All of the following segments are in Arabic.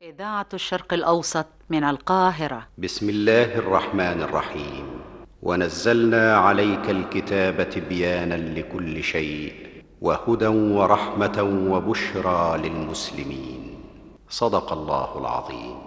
إذاعة الشرق الأوسط من القاهرة. بسم الله الرحمن الرحيم. ونزلنا عليك الكتاب تبيانا لكل شيء وهدى ورحمة وبشرى للمسلمين. صدق الله العظيم.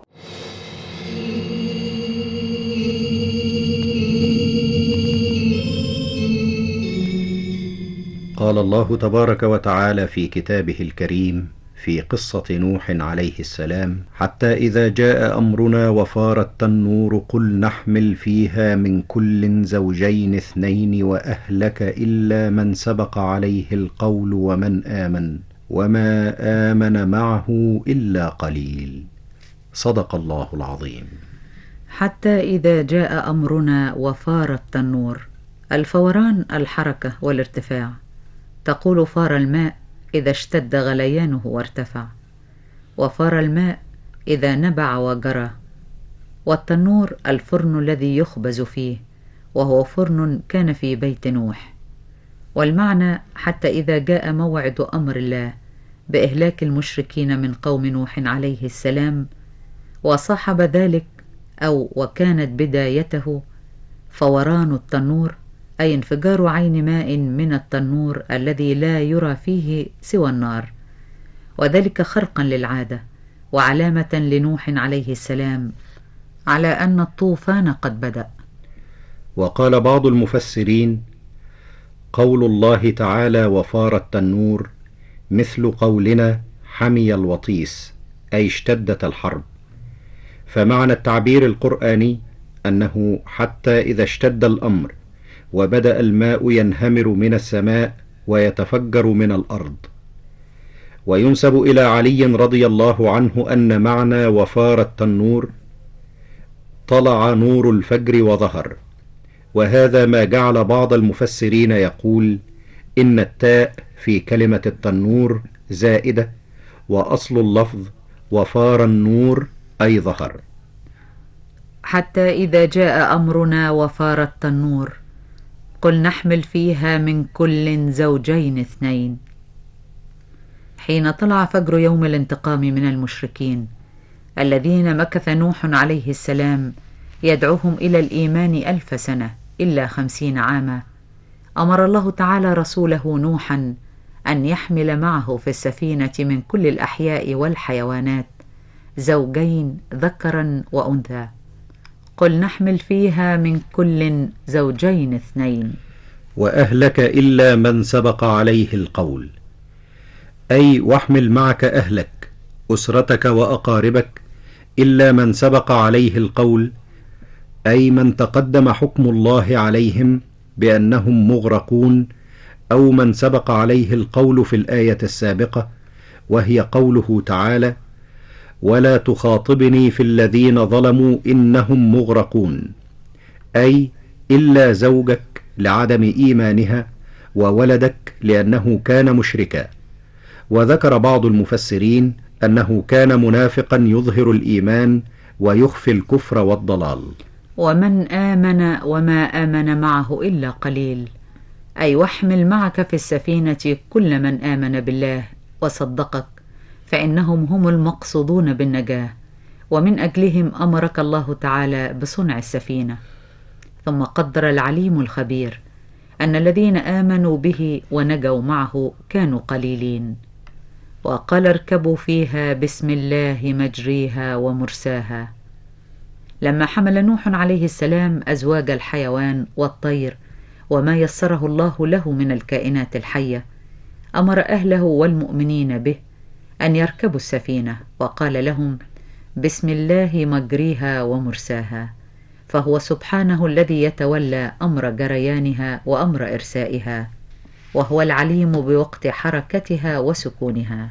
قال الله تبارك وتعالى في كتابه الكريم في قصة نوح عليه السلام: حتى إذا جاء أمرنا وفار التنور قل نحمل فيها من كل زوجين اثنين وأهلك إلا من سبق عليه القول ومن آمن وما آمن معه إلا قليل. صدق الله العظيم. حتى إذا جاء أمرنا وفار التنور. الفوران الحركة والارتفاع. تقول فار الماء إذا اشتد غليانه وارتفع، وفار الماء إذا نبع وجرى. والتنور الفرن الذي يخبز فيه، وهو فرن كان في بيت نوح. والمعنى حتى إذا جاء موعد أمر الله بإهلاك المشركين من قوم نوح عليه السلام، وصاحب ذلك أو وكانت بدايته فوران التنور، أي انفجار عين ماء من التنور الذي لا يرى فيه سوى النار، وذلك خرقا للعادة وعلامة لنوح عليه السلام على أن الطوفان قد بدأ. وقال بعض المفسرين: قول الله تعالى وفار التنور مثل قولنا حمي الوطيس، أي اشتدت الحرب. فمعنى التعبير القرآني أنه حتى إذا اشتد الأمر وبدأ الماء ينهمر من السماء ويتفجر من الأرض. وينسب إلى علي رضي الله عنه أن معنى وفار التنور طلع نور الفجر وظهر، وهذا ما جعل بعض المفسرين يقول إن التاء في كلمة التنور زائدة، وأصل اللفظ وفار النور أي ظهر. حتى إذا جاء أمرنا وفار التنور قل نحمل فيها من كل زوجين اثنين. حين طلع فجر يوم الانتقام من المشركين الذين مكث نوح عليه السلام يدعوهم إلى الإيمان 1000 سنة إلا 50 عاما، أمر الله تعالى رسوله نوحا أن يحمل معه في السفينة من كل الأحياء والحيوانات زوجين ذكرا وأنثى. قل نحمل فيها من كل زوجين اثنين وأهلك إلا من سبق عليه القول، أي واحمل معك أهلك أسرتك وأقاربك إلا من سبق عليه القول، أي من تقدم حكم الله عليهم بأنهم مغرقون، أو من سبق عليه القول في الآية السابقة وهي قوله تعالى: ولا تخاطبني في الذين ظلموا إنهم مغرقون، أي إلا زوجك لعدم إيمانها وولدك لأنه كان مشركا. وذكر بعض المفسرين أنه كان منافقا يظهر الإيمان ويخفي الكفر والضلال. ومن آمن وما آمن معه إلا قليل، أي واحمل معك في السفينة كل من آمن بالله وصدقك، فإنهم هم المقصودون بالنجاة، ومن أجلهم أمرك الله تعالى بصنع السفينة. ثم قدر العليم الخبير أن الذين آمنوا به ونجوا معه كانوا قليلين. وقال اركبوا فيها بسم الله مجريها ومرساها. لما حمل نوح عليه السلام أزواج الحيوان والطير وما يسره الله له من الكائنات الحية، أمر أهله والمؤمنين به أن يركبوا السفينة، وقال لهم بسم الله مجريها ومرساها، فهو سبحانه الذي يتولى أمر جريانها وأمر إرسائها، وهو العليم بوقت حركتها وسكونها.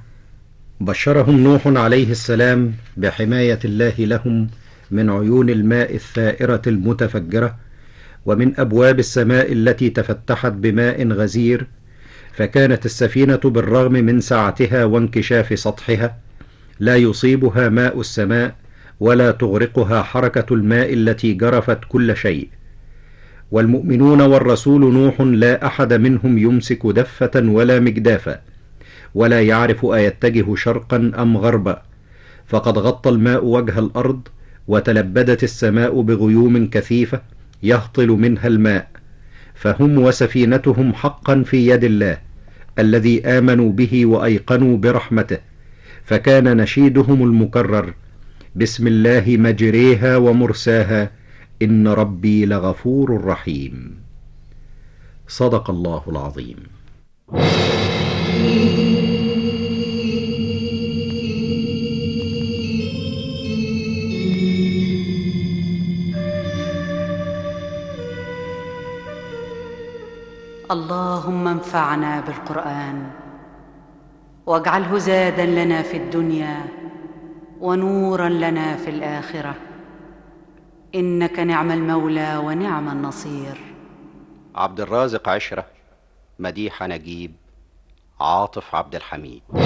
بشرهم نوح عليه السلام بحماية الله لهم من عيون الماء الثائرة المتفجرة ومن أبواب السماء التي تفتحت بماء غزير، فكانت السفينة بالرغم من سعتها وانكشاف سطحها لا يصيبها ماء السماء ولا تغرقها حركة الماء التي جرفت كل شيء. والمؤمنون والرسول نوح لا أحد منهم يمسك دفة ولا مجدافا، ولا يعرف أيتجه شرقا أم غربا، فقد غطى الماء وجه الأرض، وتلبدت السماء بغيوم كثيفة يهطل منها الماء، فهم وسفينتهم حقا في يد الله الذي آمنوا به وأيقنوا برحمته. فكان نشيدهم المكرر: بسم الله مجريها ومرساها إن ربي لغفور رحيم. صدق الله العظيم. اللهم انفعنا بالقرآن واجعله زادا لنا في الدنيا ونورا لنا في الآخرة، إنك نعم المولى ونعم النصير. عبد الرازق عشرة، مديحة نجيب، عاطف عبد الحميد.